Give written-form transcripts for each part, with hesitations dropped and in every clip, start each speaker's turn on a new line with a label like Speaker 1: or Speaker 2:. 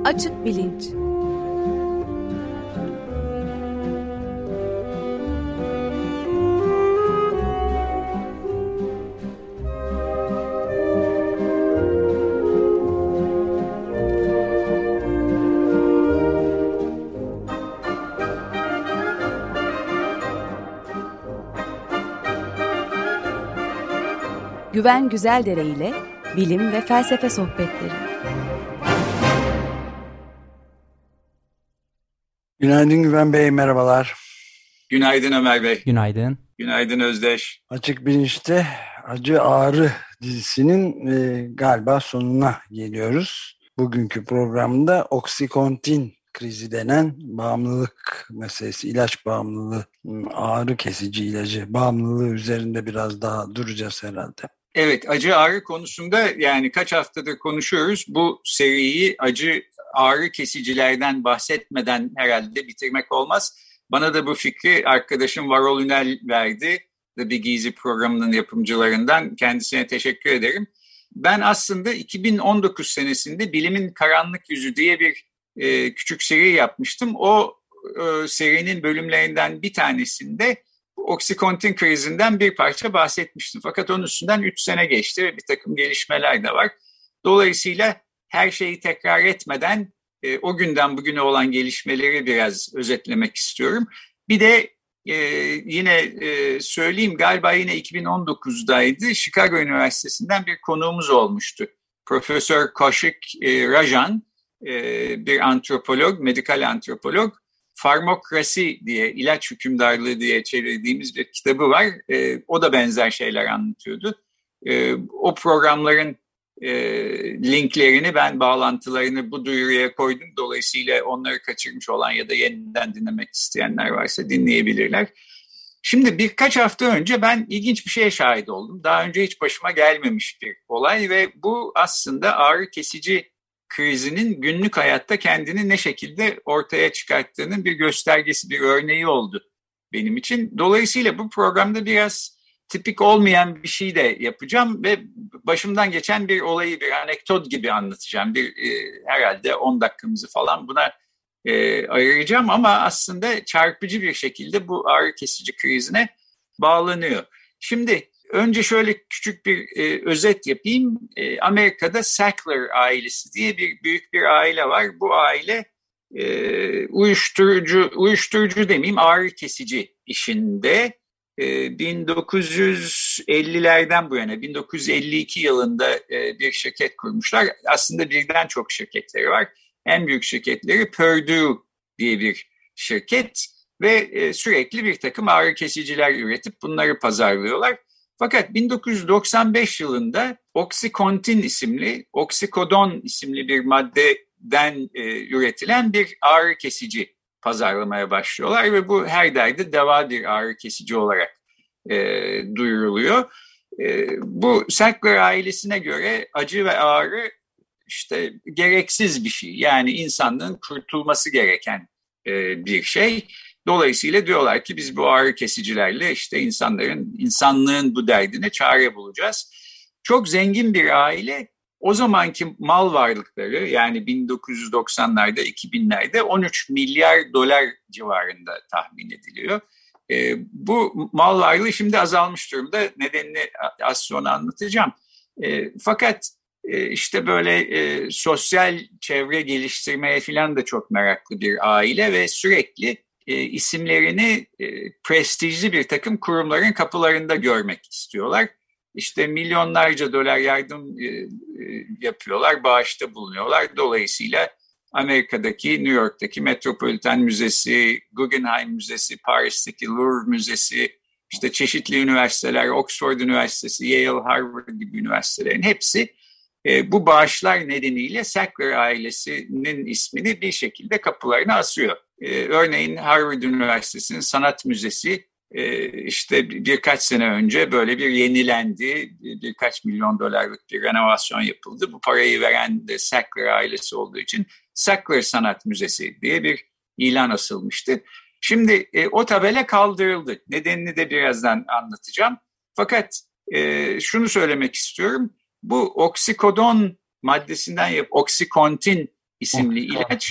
Speaker 1: Açık bilinç. Güven Güzeldere ile bilim ve felsefe sohbetleri.
Speaker 2: Günaydın Güven Bey, merhabalar.
Speaker 3: Günaydın Ömer Bey.
Speaker 4: Günaydın.
Speaker 3: Günaydın Özdeş.
Speaker 2: Açık Bilinç'te Acı Ağrı dizisinin galiba sonuna geliyoruz. Bugünkü programda Oksikontin krizi denen bağımlılık meselesi, ilaç bağımlılığı, ağrı kesici ilacı bağımlılığı üzerinde biraz daha duracağız herhalde.
Speaker 3: Evet, acı ağrı konusunda yani kaç haftadır konuşuyoruz. Bu seriyi acı ağrı kesicilerden bahsetmeden herhalde bitirmek olmaz. Bana da bu fikri arkadaşım Varol Ünel verdi. The Big Easy programının yapımcılarından. Kendisine teşekkür ederim. Ben aslında 2019 senesinde Bilimin Karanlık Yüzü diye bir küçük seri yapmıştım. O serinin bölümlerinden bir tanesinde Oksikontin krizinden bir parça bahsetmiştim. Fakat onun üstünden 3 sene geçti ve bir takım gelişmeler de var. Dolayısıyla her şeyi tekrar etmeden o günden bugüne olan gelişmeleri biraz özetlemek istiyorum. Bir de yine söyleyeyim, galiba yine 2019'daydı. Chicago Üniversitesi'nden bir konuğumuz olmuştu. Profesör Kaushik Rajan, bir antropolog, medikal antropolog. Farmokrasi diye, ilaç hükümdarlığı diye çevirdiğimiz bir kitabı var. O da benzer şeyler anlatıyordu. O programların linklerini, ben bağlantılarını bu duyuruya koydum. Dolayısıyla onları kaçırmış olan ya da yeniden dinlemek isteyenler varsa dinleyebilirler. Şimdi birkaç hafta önce ben ilginç bir şeye şahit oldum. Daha önce hiç başıma gelmemiş bir olay ve bu aslında ağrı kesici krizinin günlük hayatta kendini ne şekilde ortaya çıkarttığının bir göstergesi, bir örneği oldu benim için. Dolayısıyla bu programda biraz tipik olmayan bir şey de yapacağım ve başımdan geçen bir olayı bir anekdot gibi anlatacağım. Herhalde 10 dakikamızı falan buna ayıracağım ama aslında çarpıcı bir şekilde bu ağrı kesici krizine bağlanıyor. Şimdi önce şöyle küçük bir özet yapayım. Amerika'da Sackler ailesi diye büyük bir aile var. Bu aile uyuşturucu demeyeyim, ağrı kesici işinde. 1950'lerden bu yana 1952 yılında bir şirket kurmuşlar. Aslında birden çok şirketleri var. En büyük şirketleri Purdue diye bir şirket ve sürekli bir takım ağrı kesiciler üretip bunları pazarlıyorlar. Fakat 1995 yılında Oksikontin isimli, oksikodon isimli bir maddeden üretilen bir ağrı kesici pazarlamaya başlıyorlar ve bu her derde deva bir ağrı kesici olarak duyuruluyor. Bu Sackler ailesine göre acı ve ağrı işte gereksiz bir şey. Yani insanlığın kurtulması gereken bir şey. Dolayısıyla diyorlar ki biz bu ağrı kesicilerle işte insanlığın bu derdine çare bulacağız. Çok zengin bir aile. O zamanki mal varlıkları, yani 1990'larda 2000'lerde 13 milyar dolar civarında tahmin ediliyor. Bu mal varlığı şimdi azalmış durumda. Nedenini az sonra anlatacağım. Fakat işte böyle sosyal çevre geliştirmeye falan da çok meraklı bir aile ve sürekli isimlerini prestijli bir takım kurumların kapılarında görmek istiyorlar. İşte milyonlarca dolar yardım yapıyorlar, bağışta bulunuyorlar. Dolayısıyla Amerika'daki, New York'taki Metropolitan Müzesi, Guggenheim Müzesi, Paris'teki Louvre Müzesi, işte çeşitli üniversiteler, Oxford Üniversitesi, Yale, Harvard gibi üniversitelerin hepsi bu bağışlar nedeniyle Sackler ailesinin ismini bir şekilde kapılarına asıyor. Örneğin Harvard Üniversitesi'nin Sanat Müzesi işte birkaç sene önce böyle bir yenilendi. Birkaç milyon dolarlık bir renovasyon yapıldı. Bu parayı veren de Sackler ailesi olduğu için Sackler Sanat Müzesi diye bir ilan asılmıştı. Şimdi o tabela kaldırıldı. Nedenini de birazdan anlatacağım. Fakat şunu söylemek istiyorum. Bu oksikodon maddesinden Oksikontin isimli ilaç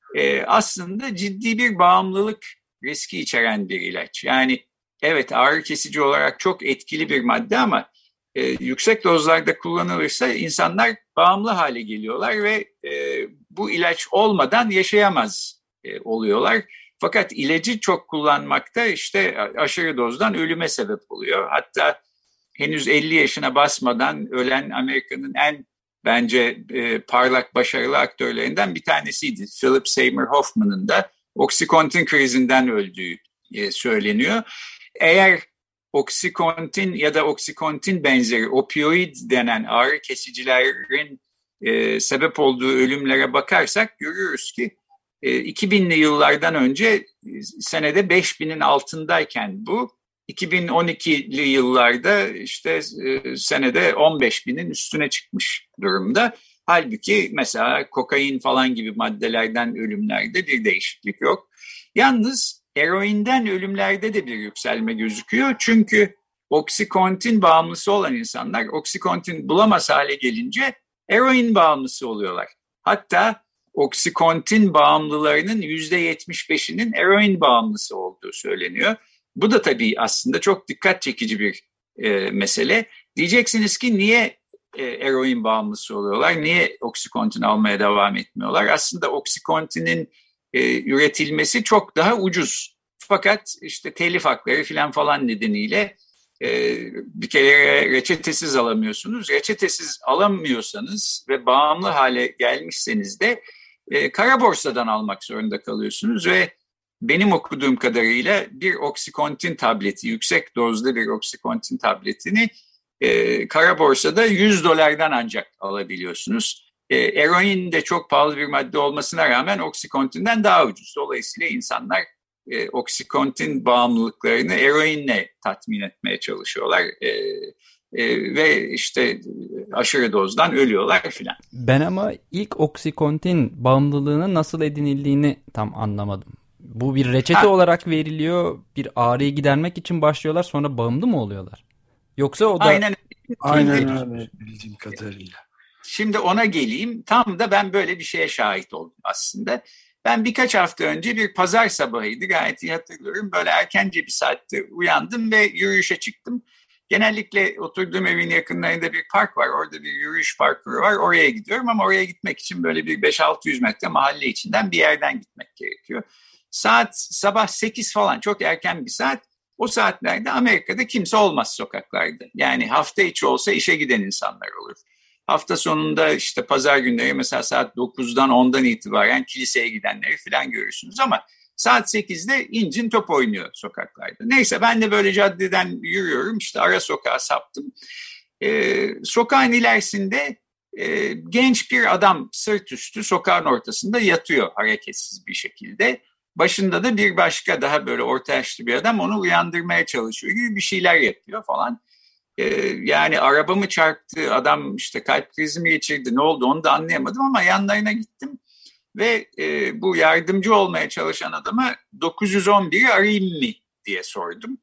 Speaker 3: aslında ciddi bir bağımlılık riski içeren bir ilaç. Yani evet, ağrı kesici olarak çok etkili bir madde ama yüksek dozlarda kullanılırsa insanlar bağımlı hale geliyorlar ve bu ilaç olmadan yaşayamaz oluyorlar. Fakat ilacı çok kullanmakta işte aşırı dozdan ölüme sebep oluyor. Hatta henüz 50 yaşına basmadan ölen Amerika'nın en bence parlak başarılı aktörlerinden bir tanesiydi. Philip Seymour Hoffman'ın da Oxycontin krizinden öldüğü söyleniyor. Eğer Oxycontin ya da Oxycontin benzeri opioid denen ağrı kesicilerin sebep olduğu ölümlere bakarsak görüyoruz ki 2000'li yıllardan önce senede 5000'in altındayken bu 2012'li yıllarda işte senede 15.000'in üstüne çıkmış durumda. Halbuki mesela kokain falan gibi maddelerden ölümlerde bir değişiklik yok. Yalnız eroinden ölümlerde de bir yükselme gözüküyor. Çünkü Oxycontin bağımlısı olan insanlar Oxycontin bulamaz hale gelince eroin bağımlısı oluyorlar. Hatta Oxycontin bağımlılarının %75'inin eroin bağımlısı olduğu söyleniyor. Bu da tabii aslında çok dikkat çekici bir mesele. Diyeceksiniz ki niye eroin bağımlısı oluyorlar? Niye Oxycontin almaya devam etmiyorlar? Aslında Oxycontin'in üretilmesi çok daha ucuz. Fakat işte telif hakları falan nedeniyle bir kere reçetesiz alamıyorsunuz. Reçetesiz alamıyorsanız ve bağımlı hale gelmişseniz de kara borsadan almak zorunda kalıyorsunuz ve benim okuduğum kadarıyla bir Oxycontin tableti, yüksek dozda bir Oxycontin tabletini kara borsada $100 ancak alabiliyorsunuz. Eroin de çok pahalı bir madde olmasına rağmen Oxycontin'den daha ucuz. Dolayısıyla insanlar Oxycontin bağımlılıklarını eroinle tatmin etmeye çalışıyorlar. Ve işte aşırı dozdan ölüyorlar filan.
Speaker 4: Ben ama ilk Oxycontin bağımlılığının nasıl edinildiğini tam anlamadım. Bu bir reçete olarak veriliyor, bir ağrıyı gidermek için başlıyorlar, sonra bağımlı mı oluyorlar? Yoksa o da...
Speaker 2: Aynen öyle bildiğim kadarıyla.
Speaker 3: Şimdi ona geleyim. Tam da ben böyle bir şeye şahit oldum aslında. Ben birkaç hafta önce bir pazar sabahıydı, gayet iyi hatırlıyorum. Böyle erkence bir saatte uyandım ve yürüyüşe çıktım. Genellikle oturduğum evin yakınlarında bir park var. Orada bir yürüyüş parkuru var. Oraya gidiyorum ama oraya gitmek için böyle bir 5-600 metre mahalle içinden bir yerden gitmek gerekiyor. Saat sabah 8 falan, çok erken bir saat. O saatlerde Amerika'da kimse olmaz sokaklarda. Yani hafta içi olsa işe giden insanlar olur. Hafta sonunda işte pazar günleri mesela saat 9'dan 10'dan itibaren kiliseye gidenleri falan görürsünüz ama saat 8'de incin top oynuyor sokaklarda. Neyse ben de böyle caddeden yürüyorum, işte ara sokağa saptım. Sokağın ilerisinde genç bir adam sırt üstü sokağın ortasında yatıyor hareketsiz bir şekilde. Başında da bir başka daha böyle orta yaşlı bir adam onu uyandırmaya çalışıyor gibi bir şeyler yapıyor falan. Yani arabamı çarptı, adam işte kalp krizi mi geçirdi, ne oldu onu da anlayamadım ama yanlarına gittim. Ve bu yardımcı olmaya çalışan adama 911'i arayayım mı diye sordum.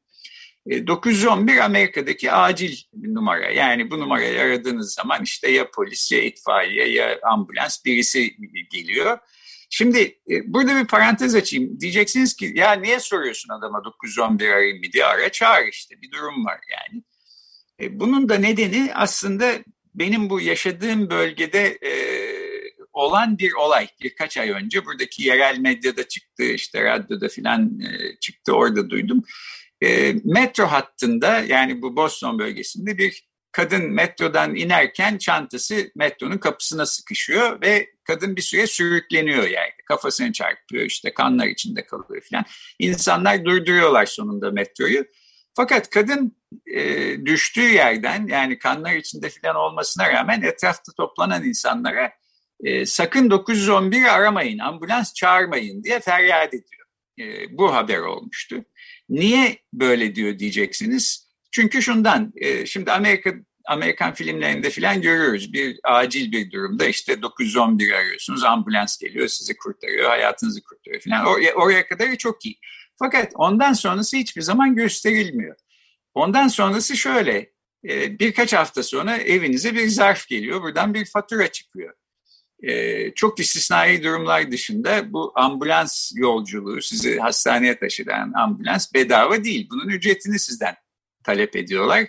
Speaker 3: 911 Amerika'daki acil bir numara. Yani bu numarayı aradığınız zaman işte ya polis ya itfaiye ya ambulans birisi geliyor. Şimdi burada bir parantez açayım. Diyeceksiniz ki ya niye soruyorsun adama 911 arayayım mı diye, ara çağır işte, bir durum var yani. Bunun da nedeni aslında benim bu yaşadığım bölgede olan bir olay. Birkaç ay önce buradaki yerel medyada çıktı, işte radyoda filan çıktı, orada duydum. Metro hattında, yani bu Boston bölgesinde bir kadın metrodan inerken çantası metronun kapısına sıkışıyor ve kadın bir süre sürükleniyor yerde. Kafasını çarpıyor, işte kanlar içinde kalıyor filan. İnsanlar durduruyorlar sonunda metroyu. Fakat kadın düştüğü yerden, yani kanlar içinde filan olmasına rağmen etrafta toplanan insanlara sakın 911'i aramayın, ambulans çağırmayın diye feryat ediyor. Bu haber olmuştu. Niye böyle diyor diyeceksiniz. Çünkü şundan, şimdi Amerikan filmlerinde filan görüyoruz. Bir acil bir durumda işte 911 arıyorsunuz, ambulans geliyor, sizi kurtarıyor, hayatınızı kurtarıyor filan. Oraya kadar çok iyi. Fakat ondan sonrası hiçbir zaman gösterilmiyor. Ondan sonrası şöyle, birkaç hafta sonra evinize bir zarf geliyor, buradan bir fatura çıkıyor. Çok istisnai durumlar dışında bu ambulans yolculuğu, sizi hastaneye taşıyan ambulans bedava değil. Bunun ücretini sizden talep ediyorlar.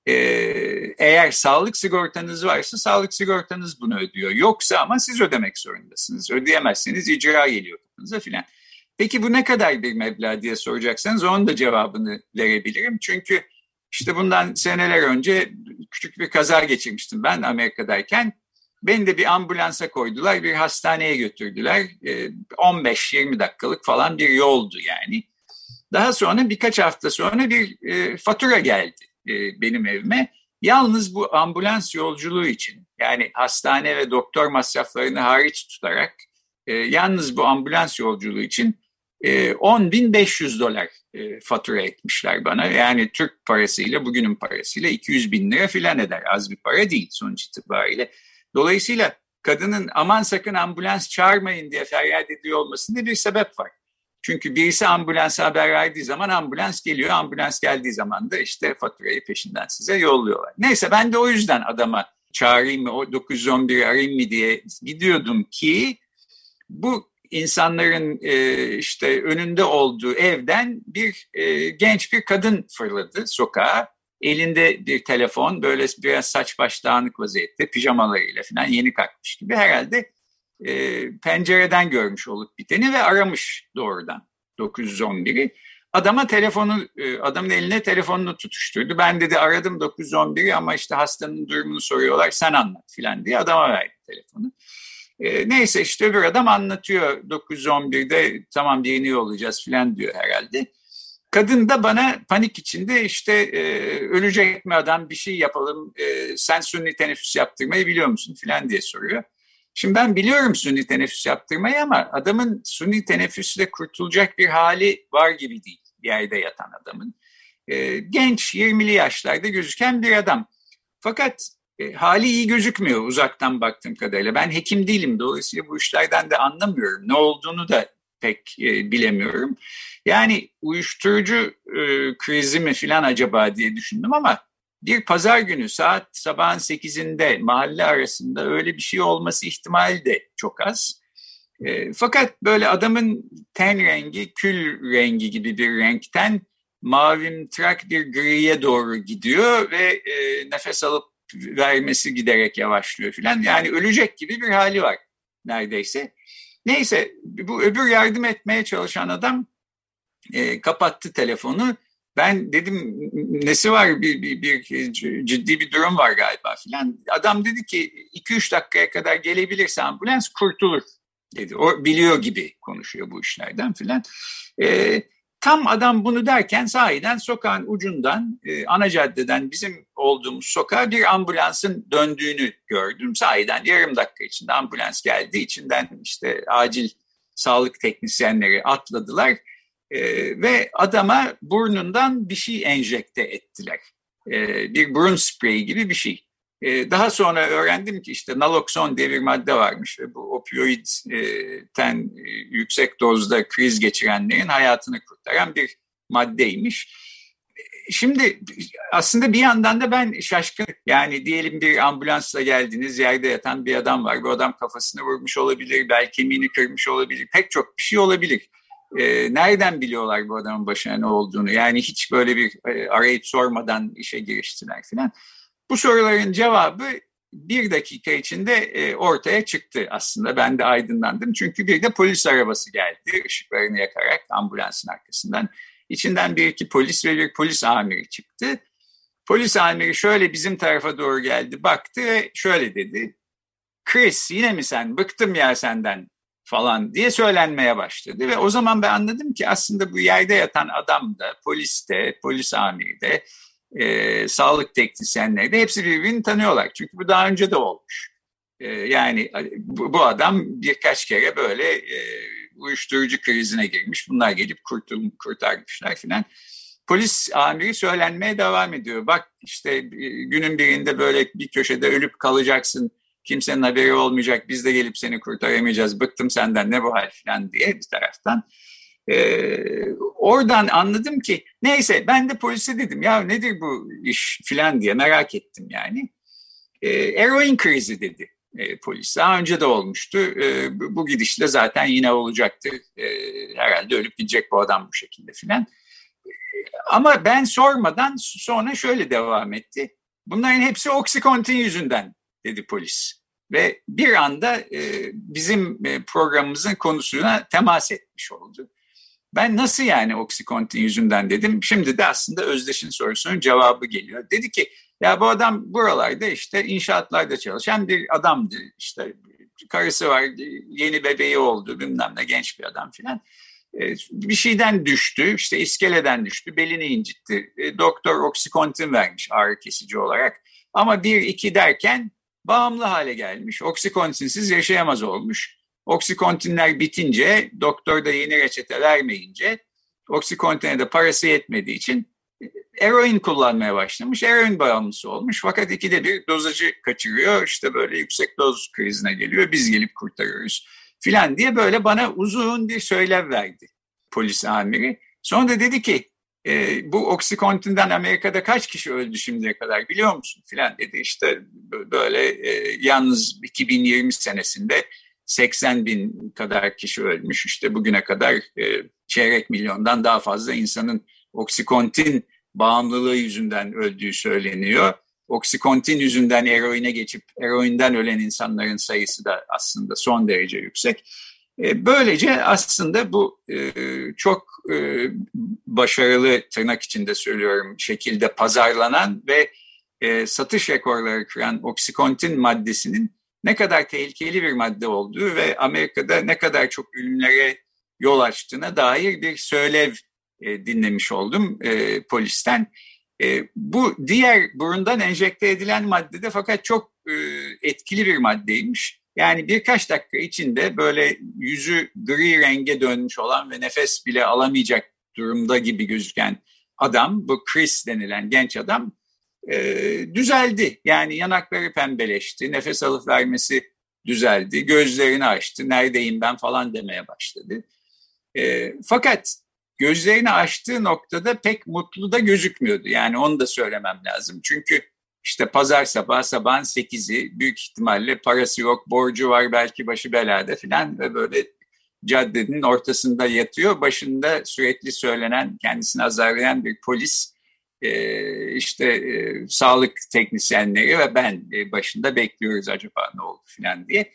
Speaker 3: Eğer sağlık sigortanız varsa sağlık sigortanız bunu ödüyor. Yoksa ama siz ödemek zorundasınız. Ödeyemezseniz icra geliyor kapınıza filan. Peki bu ne kadar bir meblağ diye soracaksanız onun da cevabını verebilirim. Çünkü işte bundan seneler önce küçük bir kaza geçirmiştim ben Amerika'dayken. Beni de bir ambulansa koydular, bir hastaneye götürdüler. 15-20 dakikalık falan bir yoldu yani. Daha sonra birkaç hafta sonra bir fatura geldi benim evime. Yalnız bu ambulans yolculuğu için, yani hastane ve doktor masraflarını hariç tutarak yalnız bu ambulans yolculuğu için $10.500 fatura etmişler bana. Yani Türk parasıyla, bugünün parasıyla 200.000 lira filan eder. Az bir para değil sonuç itibariyle. Dolayısıyla kadının aman sakın ambulans çağırmayın diye feryat ediyor olmasında bir sebep var. Çünkü birisi ambulansa haber verdiği zaman ambulans geliyor. Ambulans geldiği zaman da işte faturayı peşinden size yolluyorlar. Neyse ben de o yüzden adama çağırayım mı, o 911'i arayayım mı diye gidiyordum ki bu insanların işte önünde olduğu evden bir genç bir kadın fırladı sokağa. Elinde bir telefon, böyle biraz saç baş dağınık vaziyette, pijamalarıyla falan yeni kalkmış gibi herhalde pencereden görmüş olup biteni ve aramış doğrudan 911'i. Adamın eline telefonunu tutuşturdu. Ben dedi aradım 911'i ama işte hastanın durumunu soruyorlar, sen anlat falan diye adama verdi telefonu. Neyse işte öbür adam anlatıyor 911'de tamam birini yollayacağız falan diyor herhalde. Kadın da bana panik içinde işte ölecek mi adam, bir şey yapalım, sen sünni teneffüs yaptırmayı biliyor musun falan diye soruyor. Şimdi ben biliyorum sünni teneffüs yaptırmayı ama adamın sünni teneffüsle kurtulacak bir hali var gibi değil, yerde yatan adamın. Genç 20'li yaşlarda gözüken bir adam. Fakat hali iyi gözükmüyor uzaktan baktığım kadarıyla. Ben hekim değilim, dolayısıyla bu işlerden de anlamıyorum. Ne olduğunu da pek bilemiyorum. Yani uyuşturucu krizi mi falan acaba diye düşündüm ama bir pazar günü sabahın 8'inde mahalle arasında öyle bir şey olması ihtimali de çok az. Fakat böyle adamın ten rengi kül rengi gibi bir renkten mavimtırak bir griye doğru gidiyor ve nefes alıp vermesi giderek yavaşlıyor falan. Yani ölecek gibi bir hali var neredeyse. Neyse bu öbür yardım etmeye çalışan adam kapattı telefonu. Ben dedim nesi var, bir ciddi bir durum var galiba filan. Adam dedi ki 2-3 dakikaya kadar gelebilirse ambulans kurtulur dedi. O biliyor gibi konuşuyor bu işlerden filan. Tam adam bunu derken sahiden sokağın ucundan ana caddeden bizim olduğumuz sokağa bir ambulansın döndüğünü gördüm. Sahiden yarım dakika içinde ambulans geldi. İçinden işte acil sağlık teknisyenleri atladılar. Ve adama burnundan bir şey enjekte ettiler. Bir burun spreyi gibi bir şey. Daha sonra öğrendim ki işte nalokson diye bir madde varmış ve bu opioidten yüksek dozda kriz geçirenlerin hayatını kurtaran bir maddeymiş. Şimdi aslında bir yandan da ben şaşkın. Yani diyelim bir ambulansla geldiniz, yerde yatan bir adam var. Bu adam kafasını vurmuş olabilir, bel kemiğini kırmış olabilir, pek çok bir şey olabilir. Nereden biliyorlar bu adamın başına ne olduğunu? Yani hiç böyle bir arayıp sormadan işe giriştiler falan. Bu soruların cevabı bir dakika içinde ortaya çıktı aslında. Ben de aydınlandım. Çünkü bir de polis arabası geldi ışıklarını yakarak ambulansın arkasından. İçinden bir iki polis ve bir polis amiri çıktı. Polis amiri şöyle bizim tarafa doğru geldi, baktı ve şöyle dedi. Chris yine mi sen? Bıktım ya senden falan diye söylenmeye başladı. Ve o zaman ben anladım ki aslında bu yerde yatan adam da, polis de, polis amiri de, sağlık teknisyenleri de hepsi birbirini tanıyorlar. Çünkü bu daha önce de olmuş. Yani bu adam birkaç kere böyle uyuşturucu krizine girmiş. Bunlar gelip kurtarmışlar filan. Polis amiri söylenmeye devam ediyor. Bak işte günün birinde böyle bir köşede ölüp kalacaksın. Kimsenin haberi olmayacak. Biz de gelip seni kurtaramayacağız. Bıktım senden ne bu hal filan diye bir taraftan. Oradan anladım ki neyse ben de polise dedim ya nedir bu iş filan diye merak ettim yani. Eroin krizi dedi polis. Daha önce de olmuştu. Bu gidişle zaten yine olacaktı. Herhalde ölüp gidecek bu adam bu şekilde filan. Ama ben sormadan sonra şöyle devam etti. Bunların hepsi Oxycontin yüzünden dedi polis. Ve bir anda bizim programımızın konusuna temas etmiş oldu. Ben nasıl yani Oxycontin yüzünden dedim. Şimdi de aslında Özdeş'in sorusunun cevabı geliyor. Dedi ki ya bu adam buralarda işte inşaatlarda çalışan bir adamdı. İşte karısı var, yeni bebeği oldu, bilmem ne, genç bir adam filan. Bir şeyden düştü, işte iskeleden düştü, belini incitti. Doktor Oxycontin vermiş ağrı kesici olarak. Ama 1-2 derken bağımlı hale gelmiş. Oxycontinsiz yaşayamaz olmuş. Oxycontinler bitince, doktor da yeni reçete vermeyince, Oxycontin'e de parası yetmediği için eroin kullanmaya başlamış. Eroin bağımlısı olmuş. Fakat 2'de 1 dozajı kaçırıyor. İşte böyle yüksek doz krizine geliyor. Biz gelip kurtarıyoruz filan diye böyle bana uzun bir söylev verdi polis amiri. Sonra da dedi ki bu Oxycontin'den Amerika'da kaç kişi öldü şimdiye kadar biliyor musun filan dedi. İşte böyle yalnız 2020 senesinde 80 bin kadar kişi ölmüş. İşte bugüne kadar çeyrek milyondan daha fazla insanın Oxycontin bağımlılığı yüzünden öldüğü söyleniyor. Oxycontin yüzünden eroine geçip eroinden ölen insanların sayısı da aslında son derece yüksek. Böylece aslında bu çok başarılı, tırnak içinde söylüyorum, şekilde pazarlanan ve satış rekorları kıran Oxycontin maddesinin ne kadar tehlikeli bir madde olduğu ve Amerika'da ne kadar çok ölümlere yol açtığına dair bir söylev dinlemiş oldum polisten. Bu diğer burundan enjekte edilen maddede fakat çok etkili bir maddeymiş. Yani birkaç dakika içinde böyle yüzü gri renge dönmüş olan ve nefes bile alamayacak durumda gibi gözüken adam, bu Chris denilen genç adam düzeldi. Yani yanakları pembeleşti, nefes alıp vermesi düzeldi, gözlerini açtı, neredeyim ben falan demeye başladı. Fakat gözlerini açtığı noktada pek mutlu da gözükmüyordu. Yani onu da söylemem lazım. Çünkü işte pazar sabahın 8'i büyük ihtimalle parası yok, borcu var, belki başı belada falan ve böyle caddenin ortasında yatıyor. Başında sürekli söylenen, kendisini azarlayan bir polis, sağlık teknisyenleri ve ben başında bekliyoruz acaba ne oldu falan diye.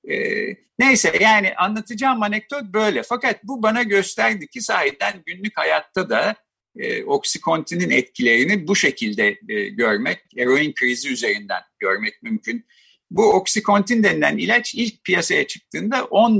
Speaker 3: Neyse yani anlatacağım anekdot böyle. Fakat bu bana gösterdi ki sahiden günlük hayatta da Oxycontin'in etkilerini bu şekilde görmek, eroin krizi üzerinden görmek mümkün. Bu Oxycontin denilen ilaç ilk piyasaya çıktığında 10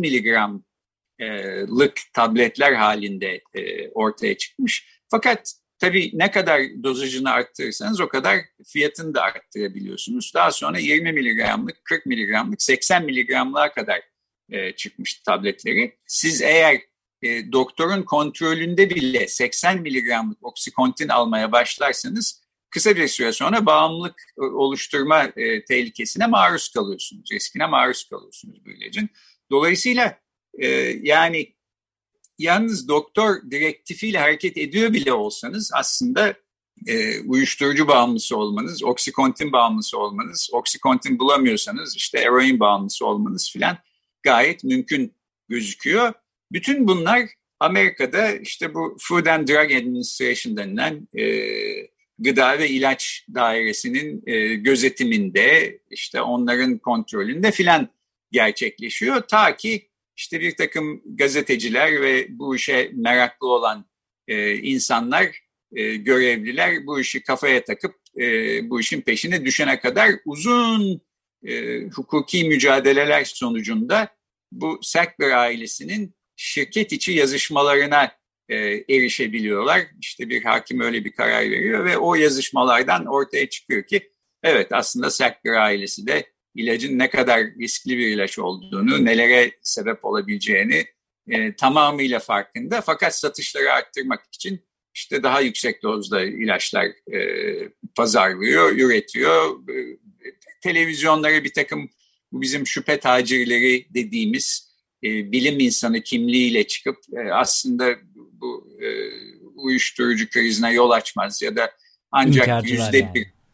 Speaker 3: miligramlık tabletler halinde ortaya çıkmış. Fakat tabii ne kadar dozajını arttırırsanız o kadar fiyatını da arttırabiliyorsunuz. Daha sonra 20 miligramlık, 40 miligramlık, 80 miligramlığa kadar çıkmış tabletleri. Siz eğer doktorun kontrolünde bile 80 miligramlık Oxycontin almaya başlarsanız kısa bir süre sonra bağımlılık oluşturma tehlikesine maruz kalıyorsunuz, riskine maruz kalıyorsunuz bu ilacın. Dolayısıyla yani yalnız doktor direktifiyle hareket ediyor bile olsanız aslında uyuşturucu bağımlısı olmanız, Oxycontin bağımlısı olmanız, Oxycontin bulamıyorsanız işte eroin bağımlısı olmanız filan gayet mümkün gözüküyor. Bütün bunlar Amerika'da işte bu Food and Drug Administration denilen gıda ve ilaç dairesinin gözetiminde, işte onların kontrolünde filan gerçekleşiyor. Ta ki işte bir takım gazeteciler ve bu işe meraklı olan insanlar, görevliler bu işi kafaya takıp bu işin peşine düşene kadar uzun hukuki mücadeleler sonucunda bu Sackler ailesinin şirket içi yazışmalarına erişebiliyorlar. İşte bir hakim öyle bir karar veriyor ve o yazışmalardan ortaya çıkıyor ki evet aslında Sackler ailesi de ilacın ne kadar riskli bir ilaç olduğunu, nelere sebep olabileceğini tamamıyla farkında. Fakat satışları arttırmak için işte daha yüksek dozda ilaçlar pazarlıyor, üretiyor. Televizyonlara bir takım bu bizim şüphe tacirleri dediğimiz bilim insanı kimliğiyle çıkıp aslında bu uyuşturucu krizine yol açmaz ya da ancak %1... Yani.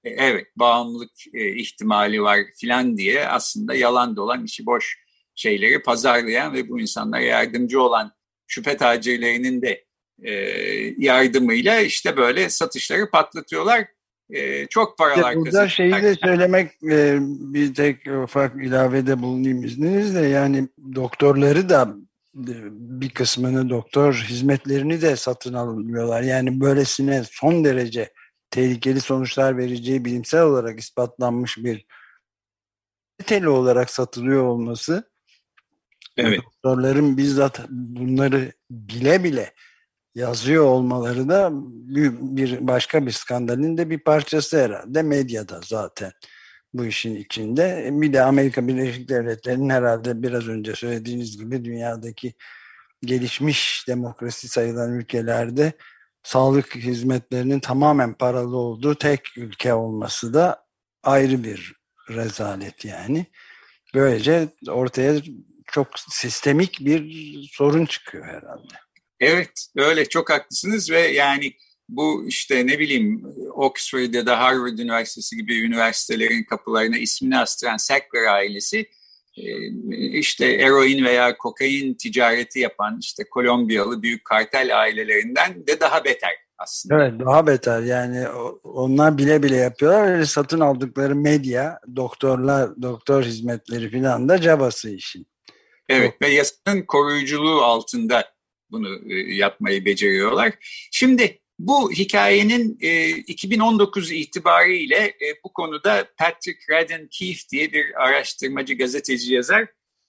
Speaker 3: evet, bağımlılık ihtimali var filan diye aslında yalan dolan, içi boş şeyleri pazarlayan ve bu insanlara yardımcı olan şüphe tacirlerinin de yardımıyla işte böyle satışları patlatıyorlar. Çok paralar
Speaker 2: burada şeyi
Speaker 3: kazanıyorlar.
Speaker 2: de söylemek, bir tek ufak ilavede bulunayım izninizle, yani doktorları da, bir kısmını, doktor hizmetlerini de satın alıyorlar. Yani böylesine son derece tehlikeli sonuçlar vereceği bilimsel olarak ispatlanmış bir niteli olarak satılıyor olması,
Speaker 3: Evet.
Speaker 2: doktorların bizzat bunları bile bile yazıyor olmaları da bir başka bir skandalin de bir parçası herhalde. Medyada zaten bu işin içinde. Bir de Amerika Birleşik Devletleri'nin herhalde biraz önce söylediğiniz gibi dünyadaki gelişmiş demokrasi sayılan ülkelerde sağlık hizmetlerinin tamamen paralı olduğu tek ülke olması da ayrı bir rezalet yani. Böylece ortaya çok sistemik bir sorun çıkıyor herhalde.
Speaker 3: Evet, öyle, çok haklısınız ve yani bu işte ne bileyim Oxford ya da Harvard Üniversitesi gibi üniversitelerin kapılarına ismini astıran Sackler ailesi işte eroin veya kokain ticareti yapan işte Kolombiyalı büyük kartel ailelerinden de daha beter aslında.
Speaker 2: Evet, daha beter yani, onlar bile bile yapıyorlar ve satın aldıkları medya, doktorlar, doktor hizmetleri filan da cabası işin.
Speaker 3: Evet, ve yasanın koruyuculuğu altında bunu yapmayı beceriyorlar. Şimdi bu hikayenin 2019 itibariyle bu konuda Patrick Radden Keefe diye bir araştırmacı, gazeteci, yazar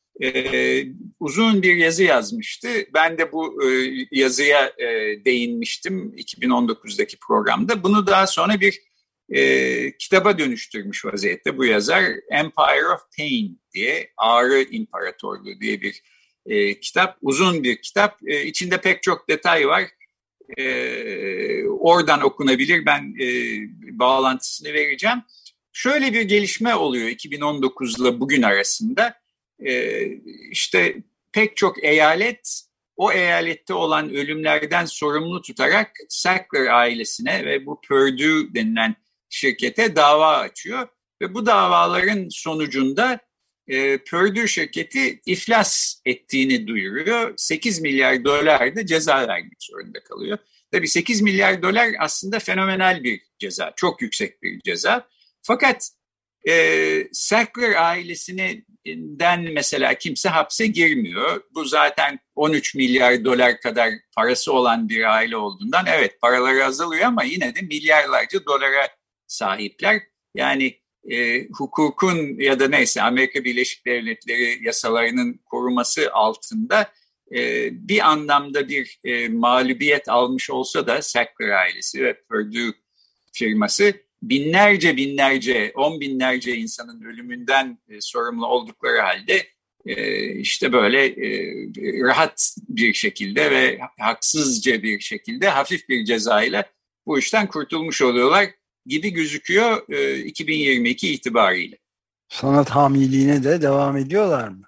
Speaker 3: uzun bir yazı yazmıştı. Ben de bu yazıya değinmiştim 2019'daki programda. Bunu daha sonra bir kitaba dönüştürmüş vaziyette bu yazar. Empire of Pain diye, Ağrı İmparatorluğu diye bir kitap. Uzun bir kitap. İçinde pek çok detay var. Oradan okunabilir. Ben bağlantısını vereceğim. Şöyle bir gelişme oluyor 2019 ile bugün arasında. İşte pek çok eyalet o eyalette olan ölümlerden sorumlu tutarak Sackler ailesine ve bu Purdue denilen şirkete dava açıyor. Ve bu davaların sonucunda Purdue şirketi iflas ettiğini duyuruyor. 8 milyar dolar da ceza vermek zorunda kalıyor. Tabii 8 milyar dolar aslında fenomenal bir ceza, çok yüksek bir ceza. Fakat Sackler ailesinden mesela kimse hapse girmiyor. Bu zaten 13 milyar dolar kadar parası olan bir aile olduğundan evet paraları azalıyor ama yine de milyarlarca dolara sahipler. Yani hukukun ya da neyse Amerika Birleşik Devletleri yasalarının koruması altında bir anlamda bir mağlubiyet almış olsa da Sackler ailesi ve Purdue firması binlerce, 10 binlerce insanın ölümünden sorumlu oldukları halde işte böyle rahat bir şekilde ve haksızca bir şekilde hafif bir cezayla bu işten kurtulmuş oluyorlar gibi gözüküyor 2022 itibariyle.
Speaker 2: Sanat hamiliğine de devam ediyorlar mı?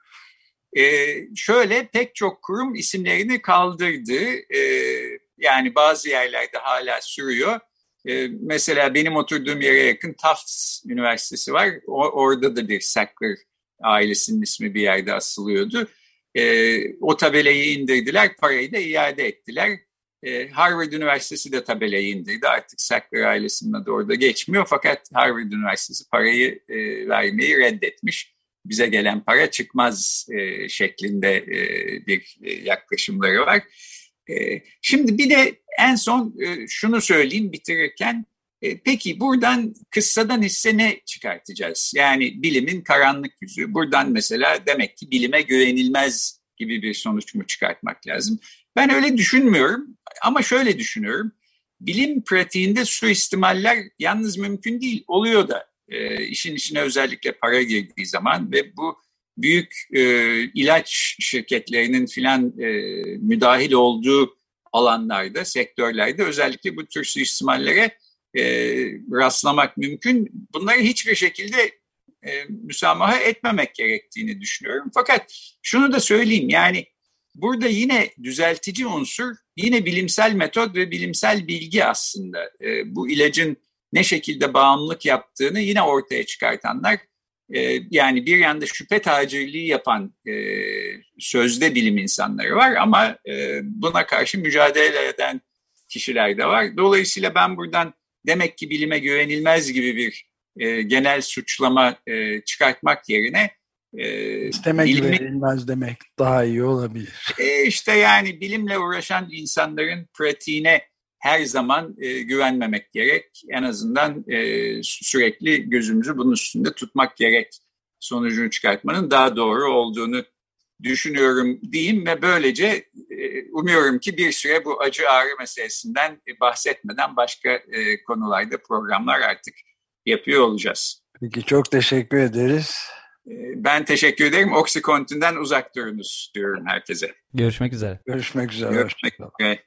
Speaker 3: Şöyle pek çok kurum isimlerini kaldırdı. Yani bazı yerlerde hala sürüyor. Mesela benim oturduğum yere yakın Tufts Üniversitesi var. Orada da bir Sackler ailesinin ismi bir yerde asılıyordu. O tabelayı indirdiler, parayı da iade ettiler. Harvard Üniversitesi de tabelayı indirdi. Artık Sackler ailesinin adı orada geçmiyor. Fakat Harvard Üniversitesi parayı vermeyi reddetmiş. Bize gelen para çıkmaz şeklinde bir yaklaşımları var. Şimdi bir de en son şunu söyleyeyim bitirirken, peki buradan kıssadan hisse ne çıkartacağız? Yani bilimin karanlık yüzü. Buradan mesela demek ki bilime güvenilmez gibi bir sonuç mu çıkartmak lazım? Ben öyle düşünmüyorum ama şöyle düşünüyorum. Bilim pratiğinde suistimaller yalnız mümkün değil, oluyor da işin içine özellikle para girdiği zaman ve bu büyük ilaç şirketlerinin filan müdahil olduğu alanlarda, sektörlerde özellikle bu tür suistimallere rastlamak mümkün. Bunları hiçbir şekilde müsamaha etmemek gerektiğini düşünüyorum. Fakat şunu da söyleyeyim, yani burada yine düzeltici unsur, yine bilimsel metot ve bilimsel bilgi aslında. Bu ilacın ne şekilde bağımlılık yaptığını yine ortaya çıkartanlar, yani bir yanda şüphe tacirliği yapan sözde bilim insanları var ama buna karşı mücadele eden kişiler de var. Dolayısıyla ben buradan demek ki bilime güvenilmez gibi bir genel suçlama çıkartmak yerine
Speaker 2: İsteme güvenilmez demek daha iyi olabilir.
Speaker 3: İşte yani bilimle uğraşan insanların pratiğine her zaman güvenmemek gerek. En azından sürekli gözümüzü bunun üstünde tutmak gerek. Sonucunu çıkartmanın daha doğru olduğunu düşünüyorum diyeyim ve böylece umuyorum ki bir süre bu acı ağrı meselesinden bahsetmeden başka konularda programlar artık yapıyor olacağız.
Speaker 2: Peki, çok teşekkür ederiz.
Speaker 3: Ben teşekkür ederim. OxyContin'den uzak durunuz diyorum herkese.
Speaker 4: Görüşmek üzere.
Speaker 2: Görüşmek üzere.
Speaker 3: Görüşmek üzere.